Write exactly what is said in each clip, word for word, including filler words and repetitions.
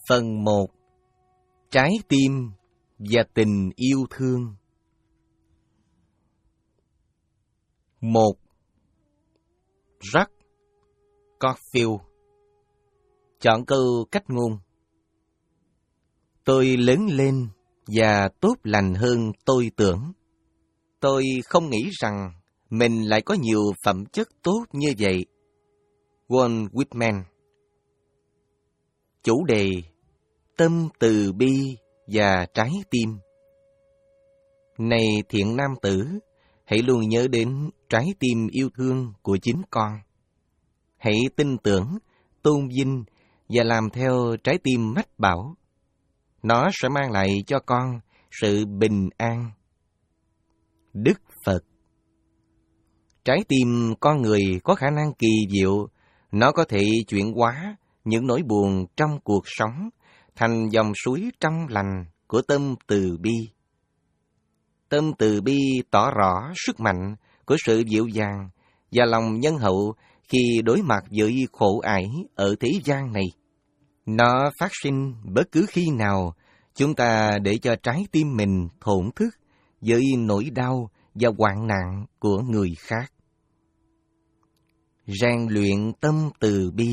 Phần một. Trái tim và tình yêu thương. Một. Jack Corfield. Chọn câu cách ngôn. Tôi lớn lên và tốt lành hơn tôi tưởng. Tôi không nghĩ rằng mình lại có nhiều phẩm chất tốt như vậy. Walt Whitman. Chủ đề: tâm từ bi và trái tim. Này thiện nam tử, hãy luôn nhớ đến trái tim yêu thương của chính con. Hãy tin tưởng, tôn vinh và làm theo trái tim mách bảo. Nó sẽ mang lại cho con sự bình an. Đức Phật. Trái tim con người có khả năng kỳ diệu, nó có thể chuyển hóa những nỗi buồn trong cuộc sống thành dòng suối trong lành của tâm từ bi. Tâm từ bi tỏ rõ sức mạnh của sự dịu dàng và lòng nhân hậu khi đối mặt với khổ ải ở thế gian này. Nó phát sinh bất cứ khi nào chúng ta để cho trái tim mình thổn thức với nỗi đau và hoạn nạn của người khác. Rèn luyện tâm từ bi.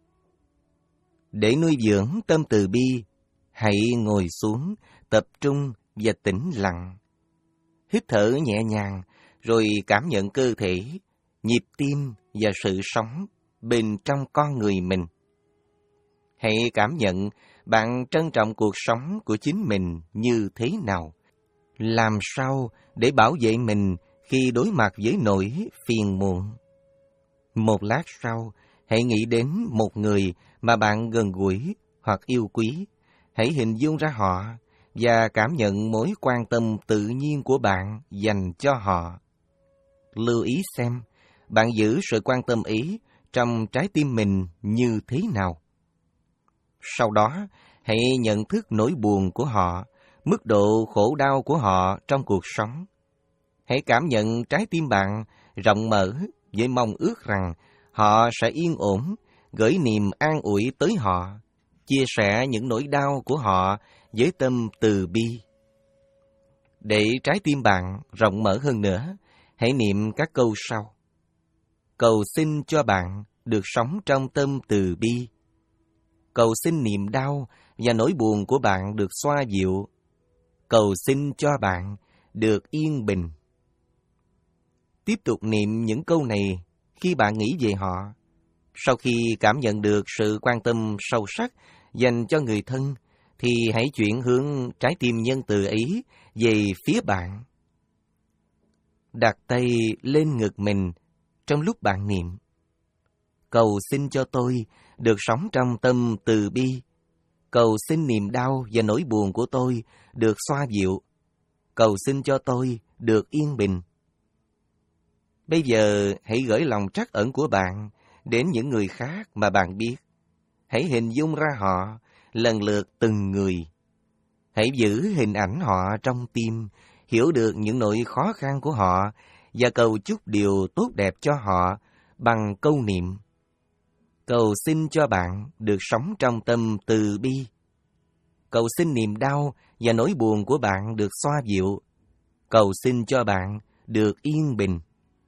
Để nuôi dưỡng tâm từ bi, hãy ngồi xuống, tập trung và tĩnh lặng. Hít thở nhẹ nhàng, rồi cảm nhận cơ thể, nhịp tim và sự sống bên trong con người mình. Hãy cảm nhận bạn trân trọng cuộc sống của chính mình như thế nào. Làm sao để bảo vệ mình khi đối mặt với nỗi phiền muộn. Một lát sau, hãy nghĩ đến một người mà bạn gần gũi hoặc yêu quý. Hãy hình dung ra họ và cảm nhận mối quan tâm tự nhiên của bạn dành cho họ. Lưu ý xem, bạn giữ sự quan tâm ấy trong trái tim mình như thế nào. Sau đó, hãy nhận thức nỗi buồn của họ, mức độ khổ đau của họ trong cuộc sống. Hãy cảm nhận trái tim bạn rộng mở với mong ước rằng họ sẽ yên ổn, gửi niềm an ủi tới họ, chia sẻ những nỗi đau của họ với tâm từ bi. Để trái tim bạn rộng mở hơn nữa, hãy niệm các câu sau. Cầu xin cho bạn được sống trong tâm từ bi. Cầu xin niềm đau và nỗi buồn của bạn được xoa dịu. Cầu xin cho bạn được yên bình. Tiếp tục niệm những câu này khi bạn nghĩ về họ. Sau khi cảm nhận được sự quan tâm sâu sắc dành cho người thân, thì hãy chuyển hướng trái tim nhân từ ấy về phía bạn. Đặt tay lên ngực mình trong lúc bạn niệm. Cầu xin cho tôi được sống trong tâm từ bi. Cầu xin niềm đau và nỗi buồn của tôi được xoa dịu. Cầu xin cho tôi được yên bình. Bây giờ hãy gửi lòng trắc ẩn của bạn đến những người khác mà bạn biết. Hãy hình dung ra họ lần lượt từng người. Hãy giữ hình ảnh họ trong tim, hiểu được những nỗi khó khăn của họ và cầu chúc điều tốt đẹp cho họ bằng câu niệm. Cầu xin cho bạn được sống trong tâm từ bi. Cầu xin niềm đau và nỗi buồn của bạn được xoa dịu. Cầu xin cho bạn được yên bình.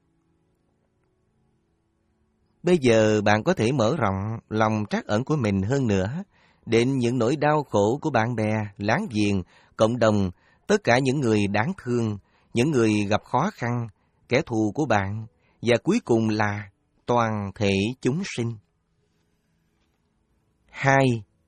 Bây giờ bạn có thể mở rộng lòng trắc ẩn của mình hơn nữa đến những nỗi đau khổ của bạn bè, láng giềng, cộng đồng, tất cả những người đáng thương, những người gặp khó khăn, kẻ thù của bạn, và cuối cùng là toàn thể chúng sinh. Hai.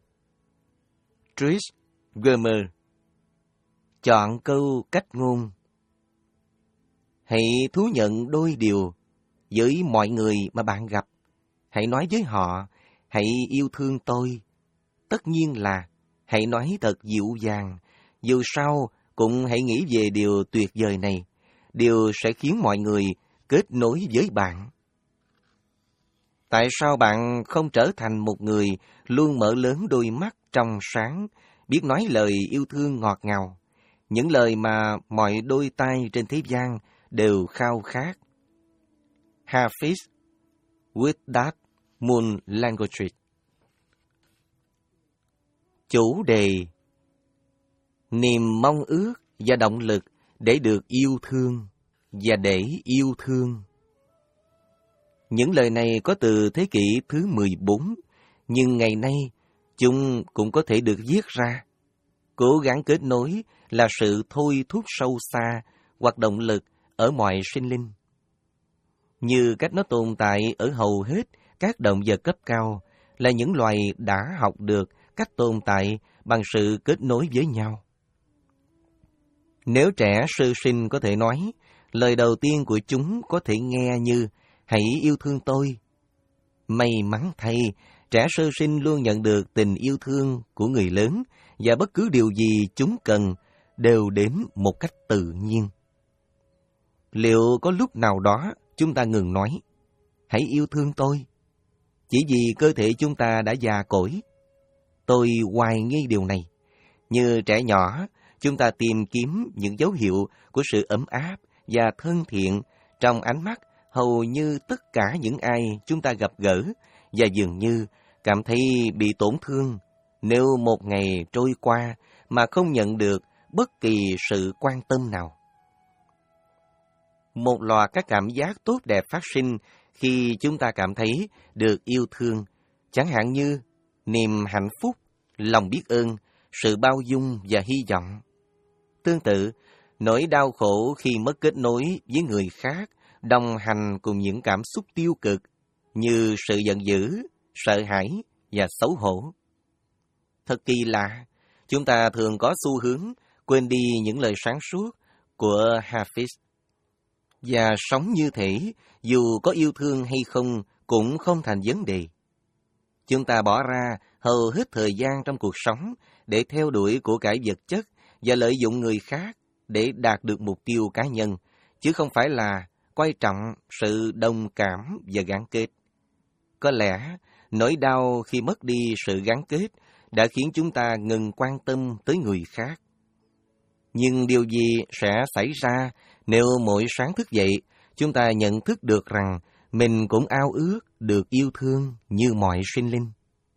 Trish Germer. Chọn câu cách ngôn. Hãy thú nhận đôi điều với mọi người mà bạn gặp. Hãy nói với họ, hãy yêu thương tôi. Tất nhiên là hãy nói thật dịu dàng. Dù sao cũng hãy nghĩ về điều tuyệt vời này. Điều sẽ khiến mọi người kết nối với bạn. Tại sao bạn không trở thành một người luôn mở lớn đôi mắt trong sáng, biết nói lời yêu thương ngọt ngào, những lời mà mọi đôi tai trên thế gian đều khao khát? Hafiz, With That Moon Language. Chủ đề: niềm mong ước và động lực để được yêu thương và để yêu thương. Những lời này có từ thế kỷ thứ mười bốn, nhưng ngày nay chúng cũng có thể được viết ra. Cố gắng kết nối là sự thôi thúc sâu xa hoặc động lực ở mọi sinh linh. Như cách nó tồn tại ở hầu hết các động vật cấp cao là những loài đã học được cách tồn tại bằng sự kết nối với nhau. Nếu trẻ sơ sinh có thể nói, lời đầu tiên của chúng có thể nghe như hãy yêu thương tôi. May mắn thay, trẻ sơ sinh luôn nhận được tình yêu thương của người lớn và bất cứ điều gì chúng cần đều đến một cách tự nhiên. Liệu có lúc nào đó chúng ta ngừng nói, hãy yêu thương tôi, chỉ vì cơ thể chúng ta đã già cỗi? Tôi hoài nghi điều này. Như trẻ nhỏ, chúng ta tìm kiếm những dấu hiệu của sự ấm áp và thân thiện trong ánh mắt hầu như tất cả những ai chúng ta gặp gỡ, và dường như cảm thấy bị tổn thương nếu một ngày trôi qua mà không nhận được bất kỳ sự quan tâm nào. Một loạt các cảm giác tốt đẹp phát sinh khi chúng ta cảm thấy được yêu thương, chẳng hạn như niềm hạnh phúc, lòng biết ơn, sự bao dung và hy vọng. Tương tự, nỗi đau khổ khi mất kết nối với người khác đồng hành cùng những cảm xúc tiêu cực như sự giận dữ, sợ hãi và xấu hổ. Thật kỳ lạ, chúng ta thường có xu hướng quên đi những lời sáng suốt của Hafiz. Và sống như thế, dù có yêu thương hay không cũng không thành vấn đề. Chúng ta bỏ ra hầu hết thời gian trong cuộc sống để theo đuổi của cải vật chất và lợi dụng người khác để đạt được mục tiêu cá nhân, chứ không phải là quan trọng sự đồng cảm và gắn kết. Có lẽ, nỗi đau khi mất đi sự gắn kết đã khiến chúng ta ngừng quan tâm tới người khác. Nhưng điều gì sẽ xảy ra nếu mỗi sáng thức dậy, chúng ta nhận thức được rằng mình cũng ao ước được yêu thương như mọi sinh linh?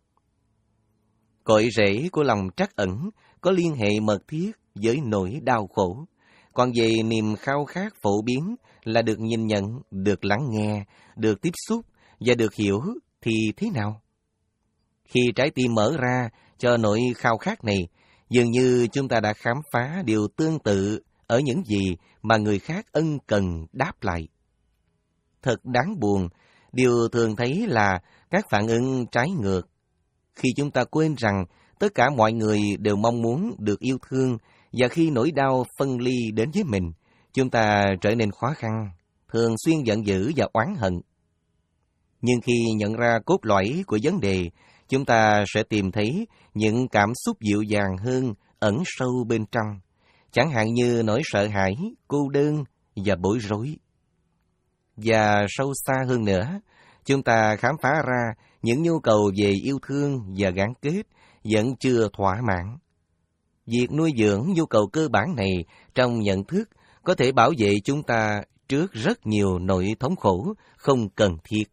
Cội rễ của lòng trắc ẩn có liên hệ mật thiết với nỗi đau khổ. Còn về niềm khao khát phổ biến là được nhìn nhận, được lắng nghe, được tiếp xúc và được hiểu thì thế nào? Khi trái tim mở ra cho nỗi khao khát này, dường như chúng ta đã khám phá điều tương tự ở những gì mà người khác ân cần đáp lại. Thật đáng buồn, điều thường thấy là các phản ứng trái ngược. Khi chúng ta quên rằng tất cả mọi người đều mong muốn được yêu thương, và khi nỗi đau phân ly đến với mình, chúng ta trở nên khó khăn, thường xuyên giận dữ và oán hận. Nhưng khi nhận ra cốt lõi của vấn đề, chúng ta sẽ tìm thấy những cảm xúc dịu dàng hơn ẩn sâu bên trong, chẳng hạn như nỗi sợ hãi, cô đơn và bối rối. Và sâu xa hơn nữa, chúng ta khám phá ra những nhu cầu về yêu thương và gắn kết vẫn chưa thỏa mãn. Việc nuôi dưỡng nhu cầu cơ bản này trong nhận thức có thể bảo vệ chúng ta trước rất nhiều nỗi thống khổ không cần thiết.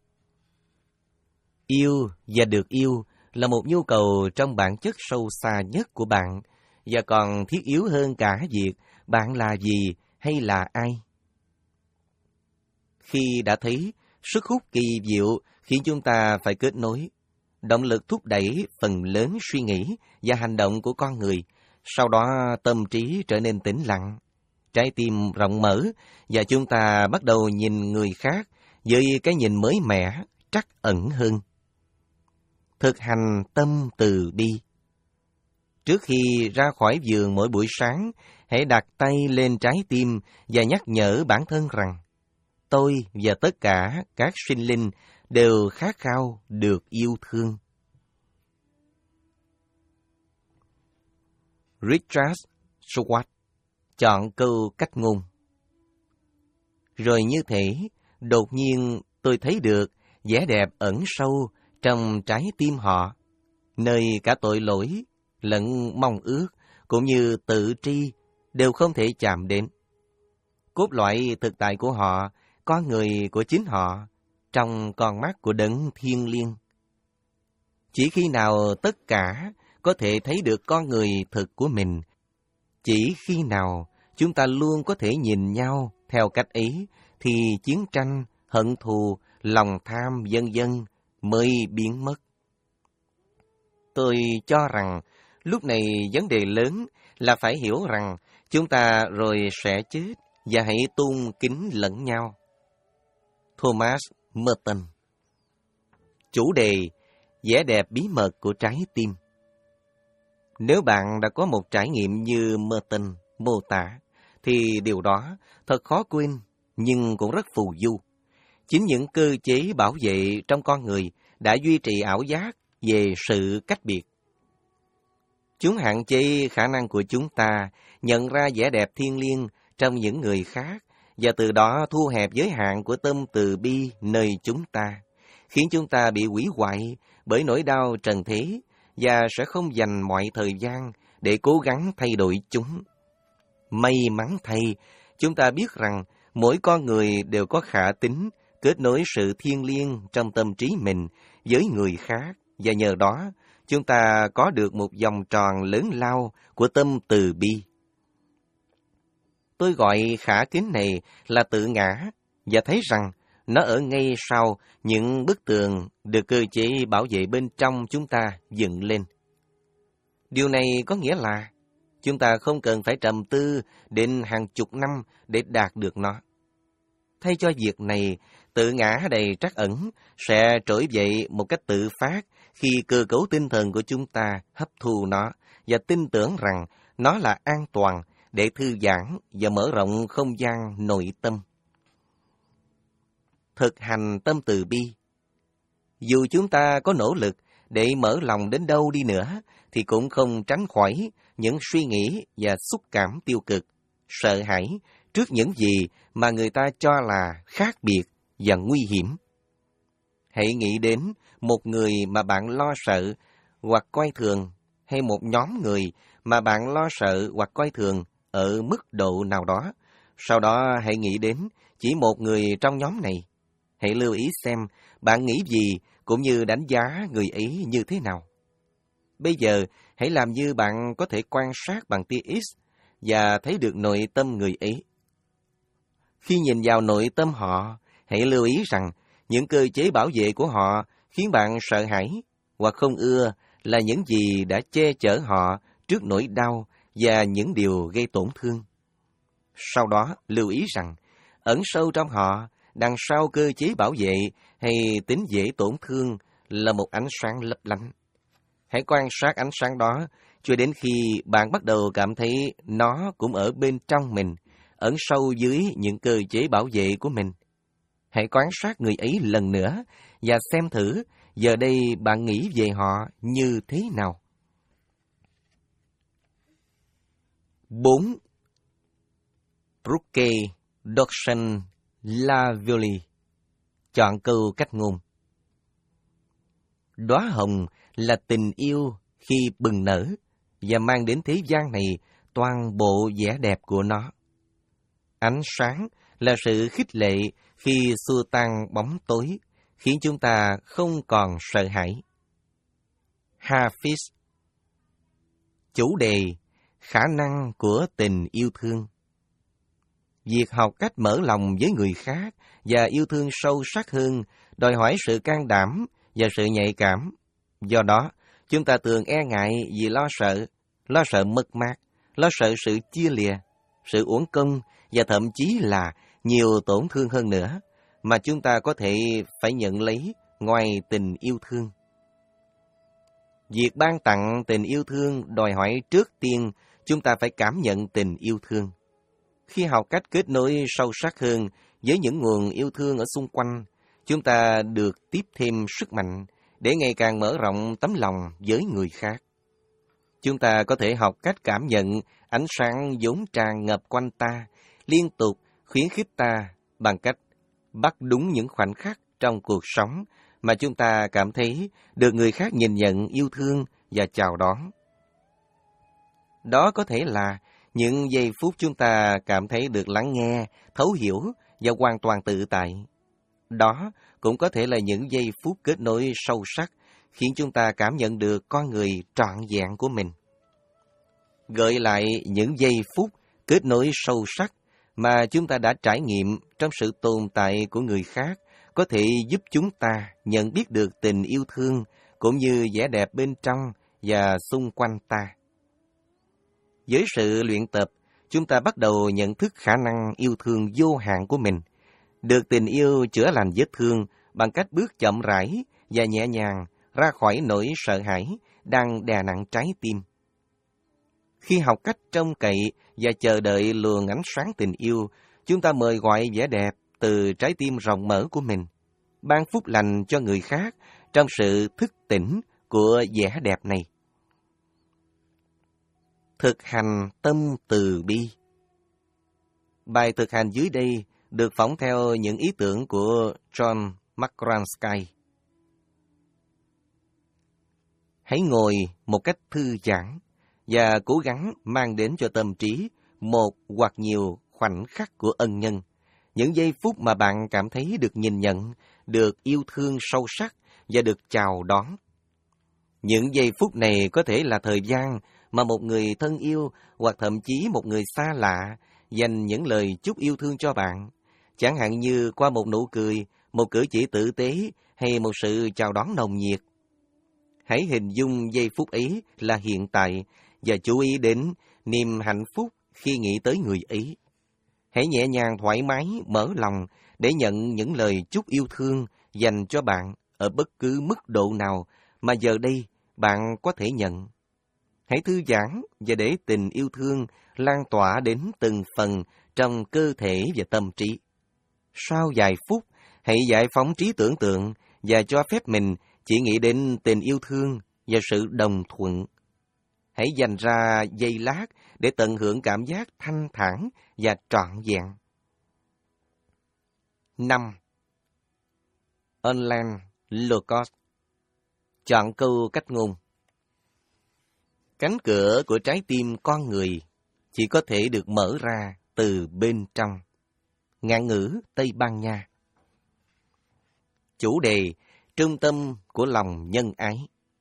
Yêu và được yêu là một nhu cầu trong bản chất sâu xa nhất của bạn, và còn thiết yếu hơn cả việc bạn là gì hay là ai. Khi đã thấy sức hút kỳ diệu khiến chúng ta phải kết nối, động lực thúc đẩy phần lớn suy nghĩ và hành động của con người, sau đó tâm trí trở nên tĩnh lặng, trái tim rộng mở, và chúng ta bắt đầu nhìn người khác với cái nhìn mới mẻ, trắc ẩn hơn. Thực hành tâm từ bi. Trước khi ra khỏi giường mỗi buổi sáng, hãy đặt tay lên trái tim và nhắc nhở bản thân rằng tôi và tất cả các sinh linh đều khát khao được yêu thương. Richard Schwartz chọn câu cách ngôn. Rồi như thế, đột nhiên tôi thấy được vẻ đẹp ẩn sâu trong trái tim họ, nơi cả tội lỗi, lẫn mong ước, cũng như tự tri đều không thể chạm đến. Cốt lõi thực tại của họ, con người của chính họ, trong con mắt của đấng thiêng liêng. Chỉ khi nào tất cả có thể thấy được con người thực của mình. Chỉ khi nào chúng ta luôn có thể nhìn nhau theo cách ấy, thì chiến tranh, hận thù, lòng tham, vân vân mới biến mất. Tôi cho rằng lúc này vấn đề lớn là phải hiểu rằng chúng ta rồi sẽ chết và hãy tôn kính lẫn nhau. Thomas Merton. Chủ đề: vẻ đẹp bí mật của trái tim. Nếu bạn đã có một trải nghiệm như Merton mô tả, thì điều đó thật khó quên, nhưng cũng rất phù du. Chính những cơ chế bảo vệ trong con người đã duy trì ảo giác về sự cách biệt. Chúng hạn chế khả năng của chúng ta nhận ra vẻ đẹp thiêng liêng trong những người khác, và từ đó thu hẹp giới hạn của tâm từ bi nơi chúng ta, khiến chúng ta bị hủy hoại bởi nỗi đau trần thế và sẽ không dành mọi thời gian để cố gắng thay đổi chúng. May mắn thay, chúng ta biết rằng mỗi con người đều có khả tính kết nối sự thiêng liêng trong tâm trí mình với người khác, và nhờ đó chúng ta có được một vòng tròn lớn lao của tâm từ bi. Tôi gọi khả kính này là tự ngã, và thấy rằng nó ở ngay sau những bức tường được cơ chế bảo vệ bên trong chúng ta dựng lên. Điều này có nghĩa là chúng ta không cần phải trầm tư đến hàng chục năm để đạt được nó. Thay cho việc này, tự ngã đầy trắc ẩn sẽ trỗi dậy một cách tự phát khi cơ cấu tinh thần của chúng ta hấp thu nó và tin tưởng rằng nó là an toàn để thư giãn và mở rộng không gian nội tâm. Thực hành tâm từ bi. Dù chúng ta có nỗ lực để mở lòng đến đâu đi nữa, thì cũng không tránh khỏi những suy nghĩ và xúc cảm tiêu cực, sợ hãi trước những gì mà người ta cho là khác biệt và nguy hiểm. Hãy nghĩ đến một người mà bạn lo sợ hoặc coi thường, hay một nhóm người mà bạn lo sợ hoặc coi thường ở mức độ nào đó. Sau đó hãy nghĩ đến chỉ một người trong nhóm này. Hãy lưu ý xem bạn nghĩ gì cũng như đánh giá người ấy như thế nào. Bây giờ, hãy làm như bạn có thể quan sát bằng tia X và thấy được nội tâm người ấy. Khi nhìn vào nội tâm họ, hãy lưu ý rằng những cơ chế bảo vệ của họ khiến bạn sợ hãi hoặc không ưa là những gì đã che chở họ trước nỗi đau và những điều gây tổn thương. Sau đó, lưu ý rằng ẩn sâu trong họ, đằng sau cơ chế bảo vệ hay tính dễ tổn thương là một ánh sáng lấp lánh. Hãy quan sát ánh sáng đó cho đến khi bạn bắt đầu cảm thấy nó cũng ở bên trong mình, ẩn sâu dưới những cơ chế bảo vệ của mình. Hãy quan sát người ấy lần nữa và xem thử giờ đây bạn nghĩ về họ như thế nào. bốn. Brooke Dodson Lavioli. Chọn câu cách ngôn. Đóa hồng là tình yêu khi bừng nở và mang đến thế gian này toàn bộ vẻ đẹp của nó. Ánh sáng là sự khích lệ khi xua tan bóng tối, khiến chúng ta không còn sợ hãi. Hafiz. Chủ đề: khả năng của tình yêu thương. Việc học cách mở lòng với người khác và yêu thương sâu sắc hơn đòi hỏi sự can đảm và sự nhạy cảm. Do đó, chúng ta thường e ngại vì lo sợ, lo sợ mất mát, lo sợ sự chia lìa, sự uổng công và thậm chí là nhiều tổn thương hơn nữa mà chúng ta có thể phải nhận lấy ngoài tình yêu thương. Việc ban tặng tình yêu thương đòi hỏi trước tiên chúng ta phải cảm nhận tình yêu thương. Khi học cách kết nối sâu sắc hơn với những nguồn yêu thương ở xung quanh, chúng ta được tiếp thêm sức mạnh để ngày càng mở rộng tấm lòng với người khác. Chúng ta có thể học cách cảm nhận ánh sáng vốn tràn ngập quanh ta, liên tục khuyến khích ta bằng cách bắt đúng những khoảnh khắc trong cuộc sống mà chúng ta cảm thấy được người khác nhìn nhận yêu thương và chào đón. Đó có thể là những giây phút chúng ta cảm thấy được lắng nghe, thấu hiểu và hoàn toàn tự tại. Đó cũng có thể là những giây phút kết nối sâu sắc khiến chúng ta cảm nhận được con người trọn vẹn của mình. Gợi lại những giây phút kết nối sâu sắc mà chúng ta đã trải nghiệm trong sự tồn tại của người khác có thể giúp chúng ta nhận biết được tình yêu thương cũng như vẻ đẹp bên trong và xung quanh ta. Với sự luyện tập, chúng ta bắt đầu nhận thức khả năng yêu thương vô hạn của mình, được tình yêu chữa lành vết thương bằng cách bước chậm rãi và nhẹ nhàng ra khỏi nỗi sợ hãi đang đè nặng trái tim. Khi học cách trông cậy và chờ đợi luồng ánh sáng tình yêu, chúng ta mời gọi vẻ đẹp từ trái tim rộng mở của mình, ban phúc lành cho người khác trong sự thức tỉnh của vẻ đẹp này. Thực hành tâm từ bi. Bài thực hành dưới đây được phỏng theo những ý tưởng của John McCransky. Hãy ngồi một cách thư giãn và cố gắng mang đến cho tâm trí một hoặc nhiều khoảnh khắc của ân nhân, những giây phút mà bạn cảm thấy được nhìn nhận, được yêu thương sâu sắc và được chào đón. Những giây phút này có thể là thời gian mà một người thân yêu hoặc thậm chí một người xa lạ dành những lời chúc yêu thương cho bạn, chẳng hạn như qua một nụ cười, một cử chỉ tử tế hay một sự chào đón nồng nhiệt. Hãy hình dung giây phút ấy là hiện tại và chú ý đến niềm hạnh phúc khi nghĩ tới người ấy. Hãy nhẹ nhàng thoải mái, mở lòng để nhận những lời chúc yêu thương dành cho bạn ở bất cứ mức độ nào mà giờ đây bạn có thể nhận. Hãy thư giãn và để tình yêu thương lan tỏa đến từng phần trong cơ thể và tâm trí. Sau vài phút, hãy giải phóng trí tưởng tượng và cho phép mình chỉ nghĩ đến tình yêu thương và sự đồng thuận. Hãy dành ra giây lát để tận hưởng cảm giác thanh thản và trọn vẹn. năm. Online Logos. Chọn câu cách ngôn. Cánh cửa của trái tim con người chỉ có thể được mở ra từ bên trong. Ngạn ngữ Tây Ban Nha. Chủ đề: trung tâm của lòng nhân ái.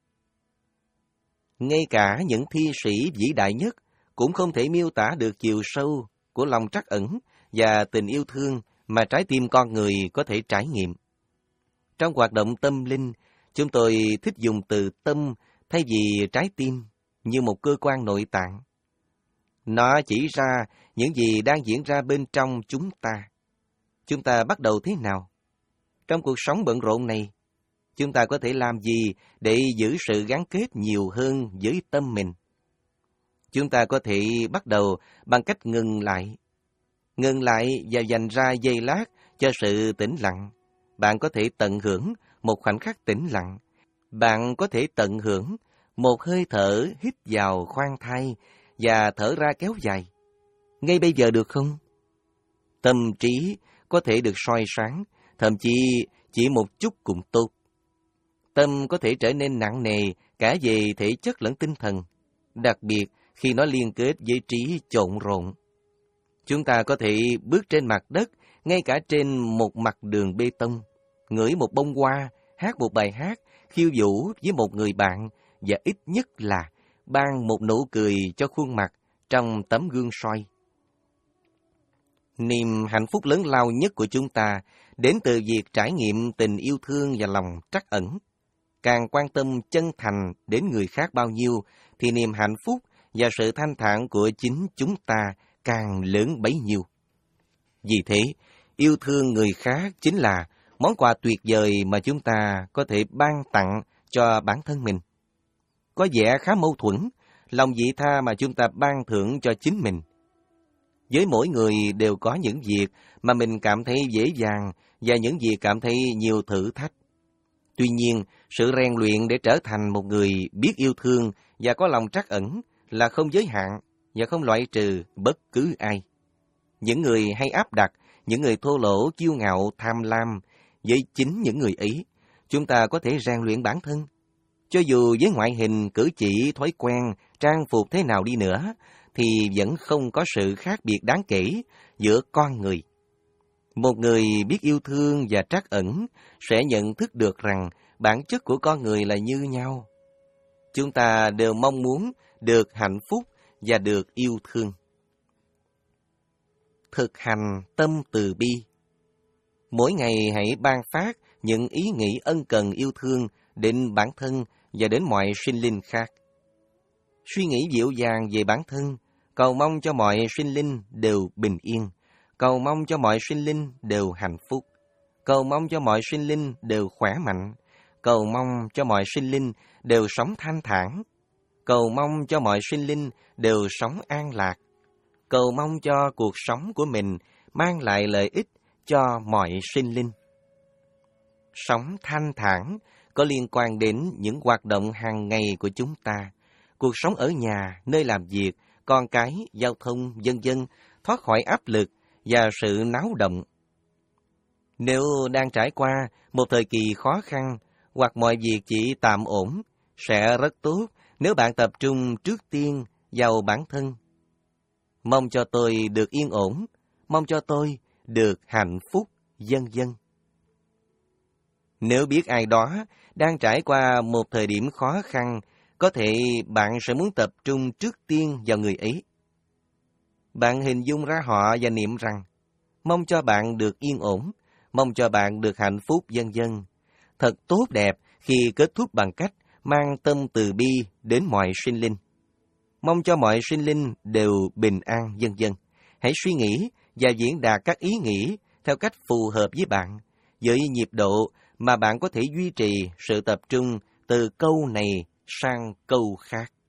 Ngay cả những thi sĩ vĩ đại nhất cũng không thể miêu tả được chiều sâu của lòng trắc ẩn và tình yêu thương mà trái tim con người có thể trải nghiệm. Trong hoạt động tâm linh, chúng tôi thích dùng từ tâm thay vì trái tim như một cơ quan nội tạng. Nó chỉ ra những gì đang diễn ra bên trong chúng ta. Chúng ta bắt đầu thế nào? Trong cuộc sống bận rộn này, chúng ta có thể làm gì để giữ sự gắn kết nhiều hơn với tâm mình? Chúng ta có thể bắt đầu bằng cách ngừng lại. Ngừng lại và dành ra giây lát cho sự tĩnh lặng. Bạn có thể tận hưởng một khoảnh khắc tĩnh lặng. Bạn có thể tận hưởng một hơi thở hít vào khoan thai và thở ra kéo dài. Ngay bây giờ được không? Tâm trí có thể được soi sáng, thậm chí chỉ một chút cũng tốt. Tâm có thể trở nên nặng nề cả về thể chất lẫn tinh thần, đặc biệt khi nó liên kết với trí trộn rộn. Chúng ta có thể bước trên mặt đất, ngay cả trên một mặt đường bê tông, ngửi một bông hoa, hát một bài hát, khiêu vũ với một người bạn và ít nhất là ban một nụ cười cho khuôn mặt trong tấm gương soi. Niềm hạnh phúc lớn lao nhất của chúng ta đến từ việc trải nghiệm tình yêu thương và lòng trắc ẩn. Càng quan tâm chân thành đến người khác bao nhiêu, thì niềm hạnh phúc và sự thanh thản của chính chúng ta càng lớn bấy nhiêu. Vì thế, yêu thương người khác chính là món quà tuyệt vời mà chúng ta có thể ban tặng cho bản thân mình. Có vẻ khá mâu thuẫn, lòng vị tha mà chúng ta ban thưởng cho chính mình. Với mỗi người đều có những việc mà mình cảm thấy dễ dàng và những việc cảm thấy nhiều thử thách. Tuy nhiên, sự rèn luyện để trở thành một người biết yêu thương và có lòng trắc ẩn là không giới hạn và không loại trừ bất cứ ai. Những người hay áp đặt, những người thô lỗ, kiêu ngạo, tham lam, với chính những người ấy, chúng ta có thể rèn luyện bản thân. Cho dù với ngoại hình, cử chỉ, thói quen, trang phục thế nào đi nữa, thì vẫn không có sự khác biệt đáng kể giữa con người. Một người biết yêu thương và trắc ẩn sẽ nhận thức được rằng bản chất của con người là như nhau. Chúng ta đều mong muốn được hạnh phúc và được yêu thương. Thực hành tâm từ bi. Mỗi ngày hãy ban phát những ý nghĩ ân cần yêu thương đến bản thân và đến mọi sinh linh khác. Suy nghĩ dịu dàng về bản thân, cầu mong cho mọi sinh linh đều bình yên, cầu mong cho mọi sinh linh đều hạnh phúc, cầu mong cho mọi sinh linh đều khỏe mạnh, cầu mong cho mọi sinh linh đều sống thanh thản, cầu mong cho mọi sinh linh đều sống an lạc, cầu mong cho cuộc sống của mình mang lại lợi ích cho mọi sinh linh. Sống thanh thản có liên quan đến những hoạt động hàng ngày của chúng ta, cuộc sống ở nhà, nơi làm việc, con cái, giao thông, vân vân, thoát khỏi áp lực và sự náo động. Nếu đang trải qua một thời kỳ khó khăn hoặc mọi việc chỉ tạm ổn, sẽ rất tốt nếu bạn tập trung trước tiên vào bản thân. Mong cho tôi được yên ổn, mong cho tôi được hạnh phúc, vân vân. Nếu biết ai đó đang trải qua một thời điểm khó khăn, có thể bạn sẽ muốn tập trung trước tiên vào người ấy. Bạn hình dung ra họ và niệm rằng, mong cho bạn được yên ổn, mong cho bạn được hạnh phúc, vân vân. Thật tốt đẹp khi kết thúc bằng cách mang tâm từ bi đến mọi sinh linh. Mong cho mọi sinh linh đều bình an, vân vân. Hãy suy nghĩ và diễn đạt các ý nghĩ theo cách phù hợp với bạn, với nhịp độ mà bạn có thể duy trì sự tập trung từ câu này sang câu khác.